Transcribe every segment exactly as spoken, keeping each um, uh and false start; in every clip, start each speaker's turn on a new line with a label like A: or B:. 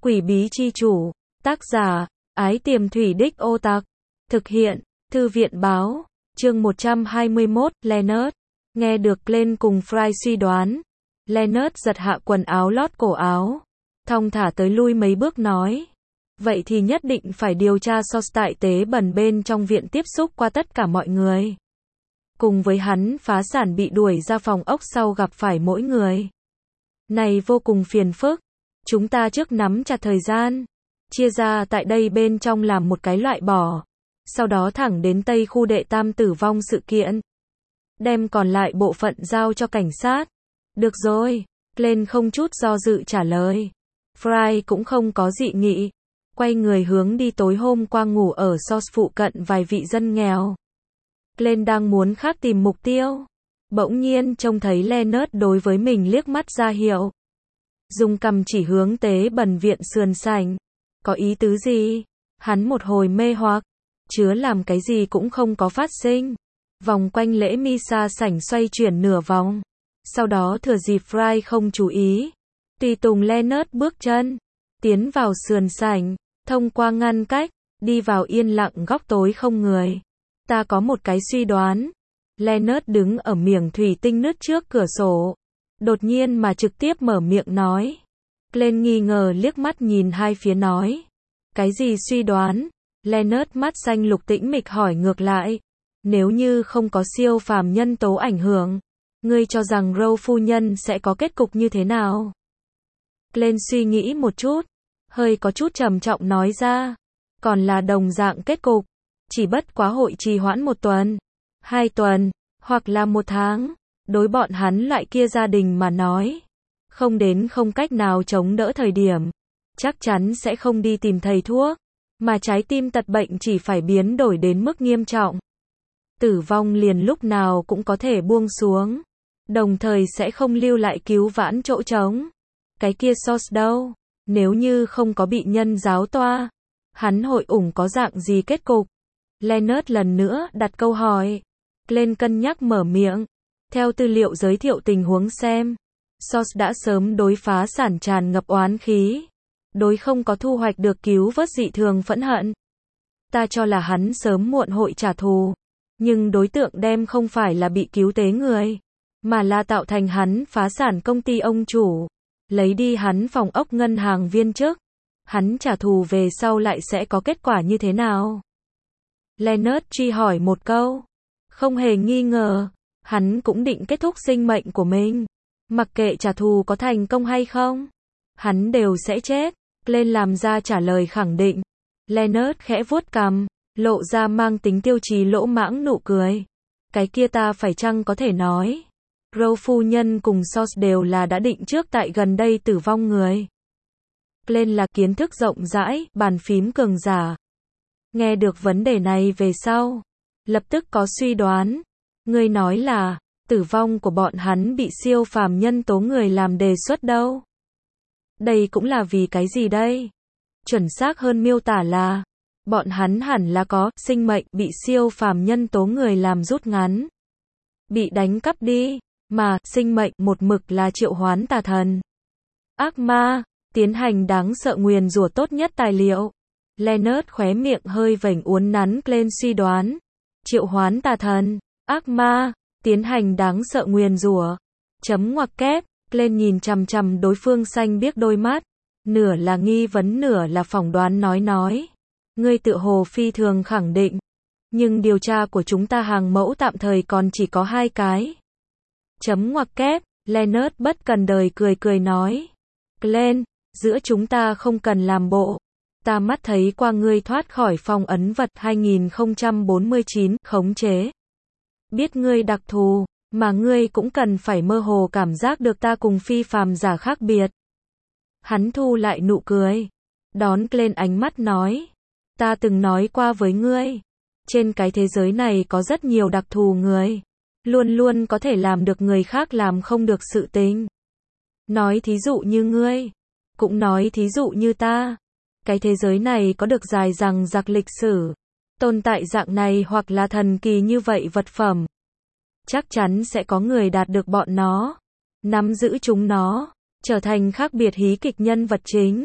A: Quỷ bí chi chủ. Tác giả, Ái Tiềm Thủy Đích Ô Tặc. Thực hiện, Thư viện báo. Chương một trăm hai mươi mốt, Leonard. Nghe được Glenn cùng Fry suy đoán. Leonard giật hạ quần áo lót cổ áo. Thong thả tới lui mấy bước nói. Vậy thì nhất định phải điều tra source tại tế bẩn bên trong viện tiếp xúc qua tất cả mọi người. Cùng với hắn phá sản bị đuổi ra phòng ốc sau gặp phải mỗi người. Này vô cùng phiền phức. Chúng ta trước nắm chặt thời gian. Chia ra tại đây bên trong làm một cái loại bỏ. Sau đó thẳng đến Tây khu đệ tam tử vong sự kiện. Đem còn lại bộ phận giao cho cảnh sát. Được rồi. Glenn không chút do dự trả lời. Fry cũng không có dị nghị. Quay người hướng đi tối hôm qua ngủ ở source phụ cận vài vị dân nghèo. Glenn đang muốn khác tìm mục tiêu. Bỗng nhiên trông thấy Leonard đối với mình liếc mắt ra hiệu. Dùng cầm chỉ hướng tế bẩn viện sườn sảnh. Có ý tứ gì? Hắn một hồi mê hoặc. Chứa làm cái gì cũng không có phát sinh. Vòng quanh lễ misa sảnh xoay chuyển nửa vòng. Sau đó thừa dịp Fry không chú ý. Tùy tùng Leonard bước chân. Tiến vào sườn sảnh. Thông qua ngăn cách. Đi vào yên lặng góc tối không người. Ta có một cái suy đoán. Leonard đứng ở miệng thủy tinh nứt trước cửa sổ. Đột nhiên mà trực tiếp mở miệng nói. Glenn nghi ngờ liếc mắt nhìn hai phía nói. Cái gì suy đoán? Leonard mắt xanh lục tĩnh mịch hỏi ngược lại. Nếu như không có siêu phàm nhân tố ảnh hưởng, ngươi cho rằng Rowe phu nhân sẽ có kết cục như thế nào? Glenn suy nghĩ một chút. Hơi có chút trầm trọng nói ra. Còn là đồng dạng kết cục. Chỉ bất quá hội trì hoãn một tuần, hai tuần, hoặc là một tháng. Đối bọn hắn loại kia gia đình mà nói. Không đến không cách nào chống đỡ thời điểm. Chắc chắn sẽ không đi tìm thầy thuốc. Mà trái tim tật bệnh chỉ phải biến đổi đến mức nghiêm trọng. Tử vong liền lúc nào cũng có thể buông xuống. Đồng thời sẽ không lưu lại cứu vãn chỗ trống. Cái kia source đâu? Nếu như không có bị nhân giáo toa. Hắn hội ủng có dạng gì kết cục? Leonard lần nữa đặt câu hỏi. Glenn cân nhắc mở miệng. Theo tư liệu giới thiệu tình huống xem. Source đã sớm đối phá sản tràn ngập oán khí. Đối không có thu hoạch được cứu vớt dị thường phẫn hận. Ta cho là hắn sớm muộn hội trả thù. Nhưng đối tượng đem không phải là bị cứu tế người. Mà là tạo thành hắn phá sản công ty ông chủ. Lấy đi hắn phòng ốc ngân hàng viên chức. Hắn trả thù về sau lại sẽ có kết quả như thế nào? Leonard truy hỏi một câu. Không hề nghi ngờ. Hắn cũng định kết thúc sinh mệnh của mình. Mặc kệ trả thù có thành công hay không. Hắn đều sẽ chết. Glenn làm ra trả lời khẳng định. Leonard khẽ vuốt cằm. Lộ ra mang tính tiêu chí lỗ mãng nụ cười. Cái kia ta phải chăng có thể nói. Rowe phu nhân cùng source đều là đã định trước tại gần đây tử vong người. Glenn là kiến thức rộng rãi, bàn phím cường giả. Nghe được vấn đề này về sau. Lập tức có suy đoán. Ngươi nói là, tử vong của bọn hắn bị siêu phàm nhân tố người làm đề xuất đâu? Đây cũng là vì cái gì đây? Chuẩn xác hơn miêu tả là, bọn hắn hẳn là có sinh mệnh bị siêu phàm nhân tố người làm rút ngắn. Bị đánh cắp đi, mà sinh mệnh một mực là triệu hoán tà thần. Ác ma, tiến hành đáng sợ nguyền rủa tốt nhất tài liệu. Leonard khóe miệng hơi vểnh uốn nắn lên suy đoán. Triệu hoán tà thần, ác ma, tiến hành đáng sợ nguyền rủa. Chấm ngoặc kép, lên nhìn chằm chằm đối phương xanh biếc đôi mắt. Nửa là nghi vấn nửa là phỏng đoán nói nói. Ngươi tự hồ phi thường khẳng định. Nhưng điều tra của chúng ta hàng mẫu tạm thời còn chỉ có hai cái. Chấm ngoặc kép, Leonard bất cần đời cười cười nói. Glenn, giữa chúng ta không cần làm bộ. Ta mắt thấy qua ngươi thoát khỏi phong ấn vật hai nghìn không trăm bốn mươi chín, khống chế. Biết ngươi đặc thù, mà ngươi cũng cần phải mơ hồ cảm giác được ta cùng phi phàm giả khác biệt. Hắn thu lại nụ cười. Đón lên ánh mắt nói. Ta từng nói qua với ngươi. Trên cái thế giới này có rất nhiều đặc thù người. Luôn luôn có thể làm được người khác làm không được sự tình. Nói thí dụ như ngươi. Cũng nói thí dụ như ta. Cái thế giới này có được dài dằng dặc lịch sử. Tồn tại dạng này hoặc là thần kỳ như vậy vật phẩm. Chắc chắn sẽ có người đạt được bọn nó. Nắm giữ chúng nó. Trở thành khác biệt hí kịch nhân vật chính.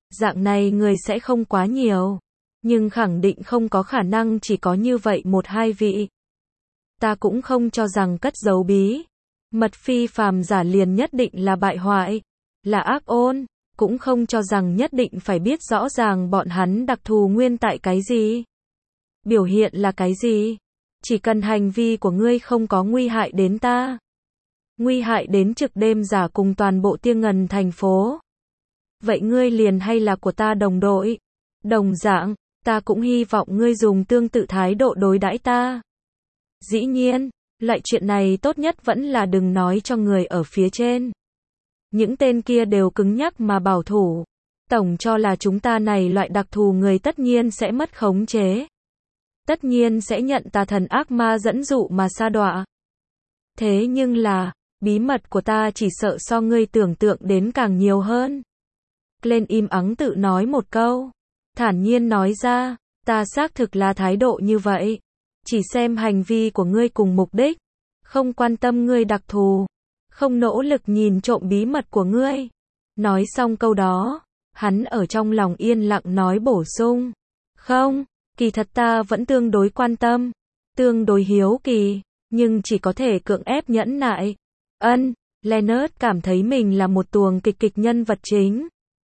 A: Dạng này người sẽ không quá nhiều. Nhưng khẳng định không có khả năng chỉ có như vậy một hai vị. Ta cũng không cho rằng cất giấu bí mật phi phàm giả liền nhất định là bại hoại, là ác ôn, cũng không cho rằng nhất định phải biết rõ ràng bọn hắn đặc thù nguyên tại cái gì, biểu hiện là cái gì. Chỉ cần hành vi của ngươi không có nguy hại đến ta, nguy hại đến trực đêm giả cùng toàn bộ Tiên Ngần thành phố, vậy ngươi liền hay là của ta đồng đội. Đồng dạng, ta cũng hy vọng ngươi dùng tương tự thái độ đối đãi ta. Dĩ nhiên, loại chuyện này tốt nhất vẫn là đừng nói cho người ở phía trên. Những tên kia đều cứng nhắc mà bảo thủ. Tổng cho là chúng ta này loại đặc thù người tất nhiên sẽ mất khống chế. Tất nhiên sẽ nhận tà thần ác ma dẫn dụ mà sa đọa. Thế nhưng là, bí mật của ta chỉ sợ so ngươi tưởng tượng đến càng nhiều hơn. Glenn im ắng tự nói một câu. Thản nhiên nói ra, ta xác thực là thái độ như vậy. Chỉ xem hành vi của ngươi cùng mục đích. Không quan tâm ngươi đặc thù. Không nỗ lực nhìn trộm bí mật của ngươi. Nói xong câu đó, hắn ở trong lòng yên lặng nói bổ sung. Không, kỳ thật ta vẫn tương đối quan tâm. Tương đối hiếu kỳ. Nhưng chỉ có thể cưỡng ép nhẫn nại. Ân, Leonard cảm thấy mình là một tuồng kịch kịch nhân vật chính.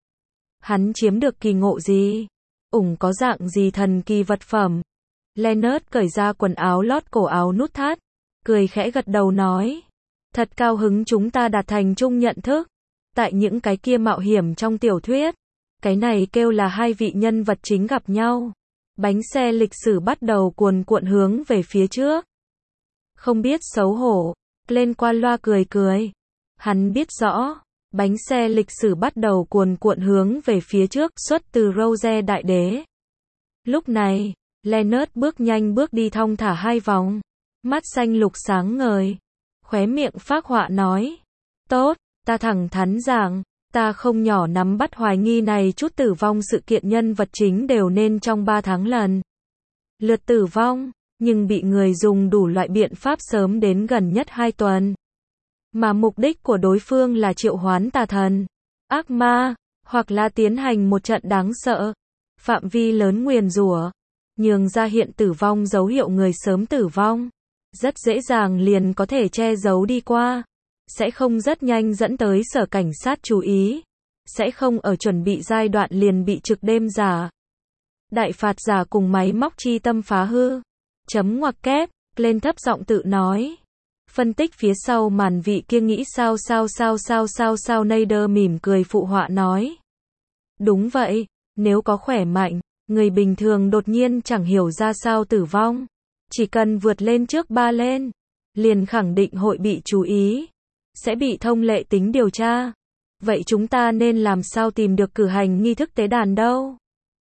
A: Hắn chiếm được kỳ ngộ gì? Ủng có dạng gì thần kỳ vật phẩm? Leonard cởi ra quần áo lót cổ áo nút thắt, cười khẽ gật đầu nói. Thật cao hứng chúng ta đạt thành chung nhận thức. Tại những cái kia mạo hiểm trong tiểu thuyết, cái này kêu là hai vị nhân vật chính gặp nhau. Bánh xe lịch sử bắt đầu cuồn cuộn hướng về phía trước. Không biết xấu hổ, lên qua loa cười cười. Hắn biết rõ, bánh xe lịch sử bắt đầu cuồn cuộn hướng về phía trước xuất từ Rose Đại Đế. Lúc này, Leonard bước nhanh bước đi thong thả hai vòng. Mắt xanh lục sáng ngời. Khóe miệng phác họa nói. Tốt, ta thẳng thắn rằng, ta không nhỏ nắm bắt hoài nghi này chút tử vong sự kiện nhân vật chính đều nên trong ba tháng lần lượt tử vong, nhưng bị người dùng đủ loại biện pháp sớm đến gần nhất hai tuần. Mà mục đích của đối phương là triệu hoán tà thần, ác ma, hoặc là tiến hành một trận đáng sợ, phạm vi lớn nguyền rủa, nhường ra hiện tử vong dấu hiệu người sớm tử vong. Rất dễ dàng liền có thể che giấu đi qua. Sẽ không rất nhanh dẫn tới sở cảnh sát chú ý. Sẽ không ở chuẩn bị giai đoạn liền bị trực đêm giả, đại phạt giả cùng máy móc chi tâm phá hư. Chấm ngoặc kép, lên thấp giọng tự nói. Phân tích phía sau màn vị kia nghĩ sao sao sao sao sao sao Nader mỉm cười phụ họa nói. Đúng vậy, nếu có khỏe mạnh, người bình thường đột nhiên chẳng hiểu ra sao tử vong. Chỉ cần vượt lên trước ba lên, liền khẳng định hội bị chú ý, sẽ bị thông lệ tính điều tra. Vậy chúng ta nên làm sao tìm được cử hành nghi thức tế đàn đâu?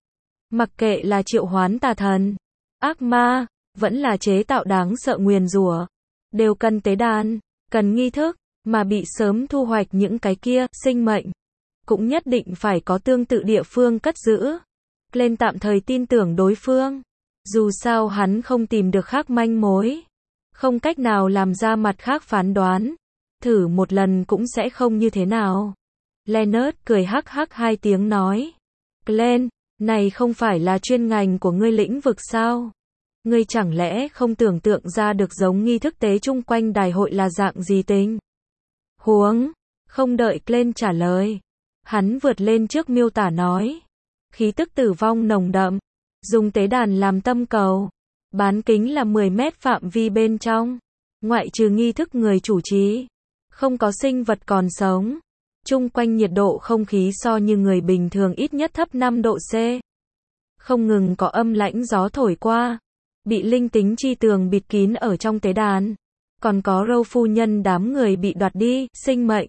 A: Mặc kệ là triệu hoán tà thần, ác ma, vẫn là chế tạo đáng sợ nguyền rủa, đều cần tế đàn, cần nghi thức, mà bị sớm thu hoạch những cái kia, sinh mệnh, cũng nhất định phải có tương tự địa phương cất giữ. Lên tạm thời tin tưởng đối phương. Dù sao hắn không tìm được khác manh mối, không cách nào làm ra mặt khác phán đoán, thử một lần cũng sẽ không như thế nào. Leonard cười hắc hắc hai tiếng nói. Glenn, này không phải là chuyên ngành của ngươi lĩnh vực sao? Ngươi chẳng lẽ không tưởng tượng ra được giống nghi thức tế chung quanh đại hội là dạng gì tình huống? Không đợi Glenn trả lời, hắn vượt lên trước miêu tả nói. Khí tức tử vong nồng đậm. Dùng tế đàn làm tâm cầu. Bán kính là mười mét phạm vi bên trong. Ngoại trừ nghi thức người chủ trì. Không có sinh vật còn sống. Chung quanh nhiệt độ không khí so như người bình thường ít nhất thấp năm độ C. Không ngừng có âm lãnh gió thổi qua. Bị linh tính chi tường bịt kín ở trong tế đàn. Còn có Râu phu nhân đám người bị đoạt đi, sinh mệnh.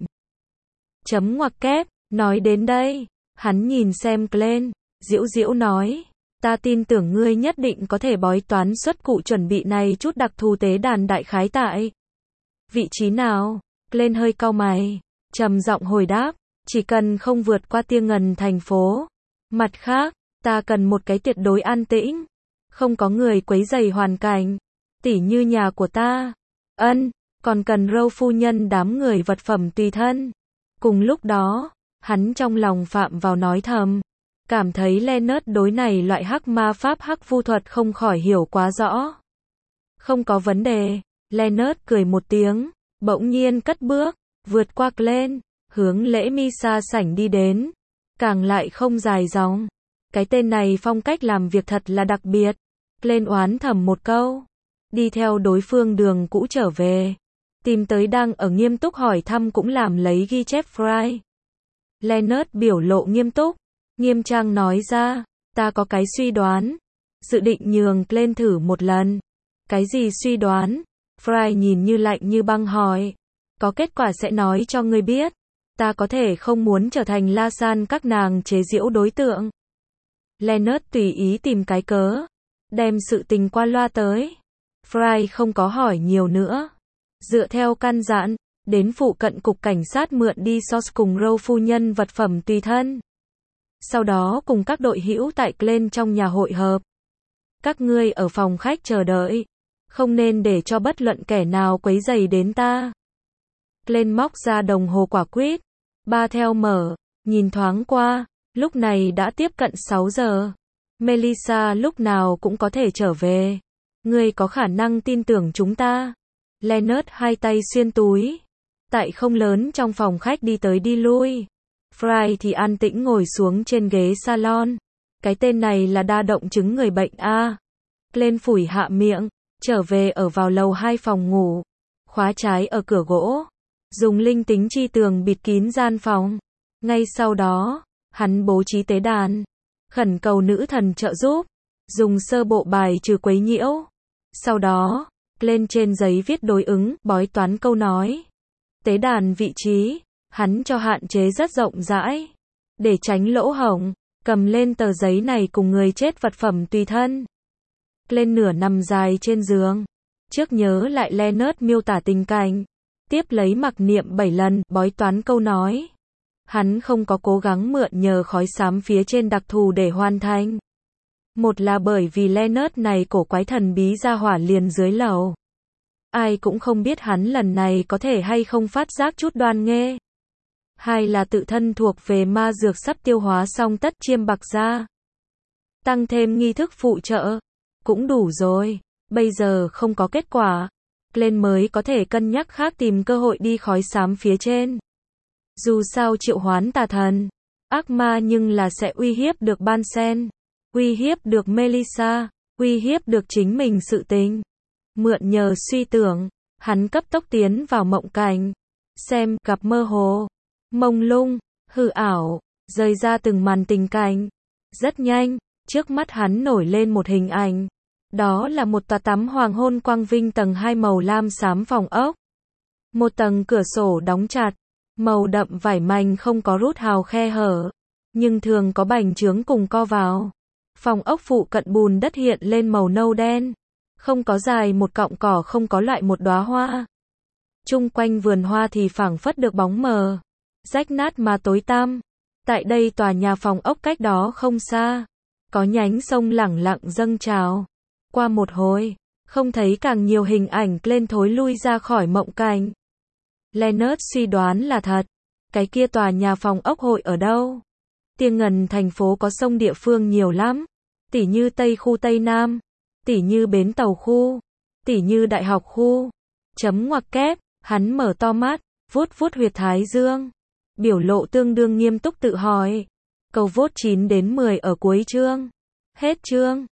A: Chấm ngoặc kép, nói đến đây. Hắn nhìn xem Glenn, diễu diễu nói. Ta tin tưởng ngươi nhất định có thể bói toán xuất cụ chuẩn bị này chút đặc thù tế đàn đại khái tại vị trí nào? Glenn hơi cau mày, trầm giọng hồi đáp, chỉ cần không vượt qua Tiên Ngần thành phố. Mặt khác, ta cần một cái tuyệt đối an tĩnh, không có người quấy rầy hoàn cảnh, tỉ như nhà của ta. Ân, còn cần Râu phu nhân đám người vật phẩm tùy thân. Cùng lúc đó, hắn trong lòng phạm vào nói thầm, Cảm thấy Leonard đối này loại hắc ma pháp hắc vu thuật không khỏi hiểu quá rõ. Không có vấn đề, Leonard cười một tiếng, bỗng nhiên cất bước, vượt qua Glenn, hướng lễ Misa sảnh đi đến. Càng lại không dài dòng. Cái tên này phong cách làm việc thật là đặc biệt. Glenn oán thầm một câu. Đi theo đối phương đường cũ trở về. Tìm tới đang ở nghiêm túc hỏi thăm cũng làm lấy ghi chép Fry. Leonard biểu lộ nghiêm túc. Nghiêm trang nói ra. Ta có cái suy đoán. Dự định nhường Glenn thử một lần. Cái gì suy đoán? Fry nhìn như lạnh như băng hỏi. Có kết quả sẽ nói cho ngươi biết. Ta có thể không muốn trở thành La San các nàng chế giễu đối tượng. Leonard tùy ý tìm cái cớ. Đem sự tình qua loa tới. Fry không có hỏi nhiều nữa. Dựa theo căn dặn, đến phụ cận cục cảnh sát mượn đi Sos cùng Rowe phu nhân vật phẩm tùy thân. Sau đó cùng các đội hữu tại Glen trong nhà hội hợp. Các ngươi ở phòng khách chờ đợi. Không nên để cho bất luận kẻ nào quấy rầy đến ta. Glen móc ra đồng hồ quả quýt. Ba theo mở, nhìn thoáng qua, lúc này đã tiếp cận sáu giờ. Melissa lúc nào cũng có thể trở về. Ngươi có khả năng tin tưởng chúng ta. Leonard hai tay xuyên túi. Tại không lớn trong phòng khách đi tới đi lui. Fry thì an tĩnh ngồi xuống trên ghế salon. Cái tên này là đa động chứng người bệnh A. Glen phủi hạ miệng, trở về ở vào lầu hai phòng ngủ. Khóa trái ở cửa gỗ. Dùng linh tính chi tường bịt kín gian phòng. Ngay sau đó, hắn bố trí tế đàn. Khẩn cầu nữ thần trợ giúp. Dùng sơ bộ bài trừ quấy nhiễu. Sau đó, lên trên giấy viết đối ứng, bói toán câu nói. Tế đàn vị trí, hắn cho hạn chế rất rộng rãi. Để tránh lỗ hổng, cầm lên tờ giấy này cùng người chết vật phẩm tùy thân. Lên nửa nằm dài trên giường. Trước nhớ lại Leonard miêu tả tình cảnh. Tiếp lấy mặc niệm bảy lần, bói toán câu nói. Hắn không có cố gắng mượn nhờ khói xám phía trên đặc thù để hoàn thành. Một là bởi vì Leonard này cổ quái thần bí ra hỏa liền dưới lầu. Ai cũng không biết hắn lần này có thể hay không phát giác chút đoan nghê. Hai là tự thân thuộc về ma dược sắp tiêu hóa xong tất chiêm bạc ra. Tăng thêm nghi thức phụ trợ. Cũng đủ rồi. Bây giờ không có kết quả. Glen mới có thể cân nhắc khác tìm cơ hội đi khói xám phía trên. Dù sao triệu hoán tà thần, ác ma nhưng là sẽ uy hiếp được Ban Sen, uy hiếp được Melissa, uy hiếp được chính mình sự tình. Mượn nhờ suy tưởng, hắn cấp tốc tiến vào mộng cảnh. Xem, gặp mơ hồ, mông lung, hư ảo, rời ra từng màn tình cảnh. Rất nhanh, trước mắt hắn nổi lên một hình ảnh. Đó là một tòa tắm hoàng hôn quang vinh tầng hai màu lam xám phòng ốc. Một tầng cửa sổ đóng chặt, màu đậm vải mành không có rút hào khe hở, nhưng thường có bành trướng cùng co vào. Phòng ốc phụ cận bùn đất hiện lên màu nâu đen, không có dài một cọng cỏ, không có loại một đóa hoa. Chung quanh vườn hoa thì phảng phất được bóng mờ, rách nát mà tối tăm. Tại đây tòa nhà phòng ốc cách đó không xa, có nhánh sông lẳng lặng dâng trào. Qua một hồi, không thấy càng nhiều hình ảnh lên thối lui ra khỏi mộng cảnh. Leonard suy đoán là thật. Cái kia tòa nhà phòng ốc hội ở đâu? Tiêng ngần thành phố có sông địa phương nhiều lắm. Tỉ như Tây khu Tây Nam, tỉ như bến tàu khu, tỉ như đại học khu. Chấm ngoặc kép, hắn mở to mắt, vuốt vuốt huyệt thái dương. Biểu lộ tương đương nghiêm túc tự hỏi. Câu vote chín đến mười ở cuối chương. Hết chương.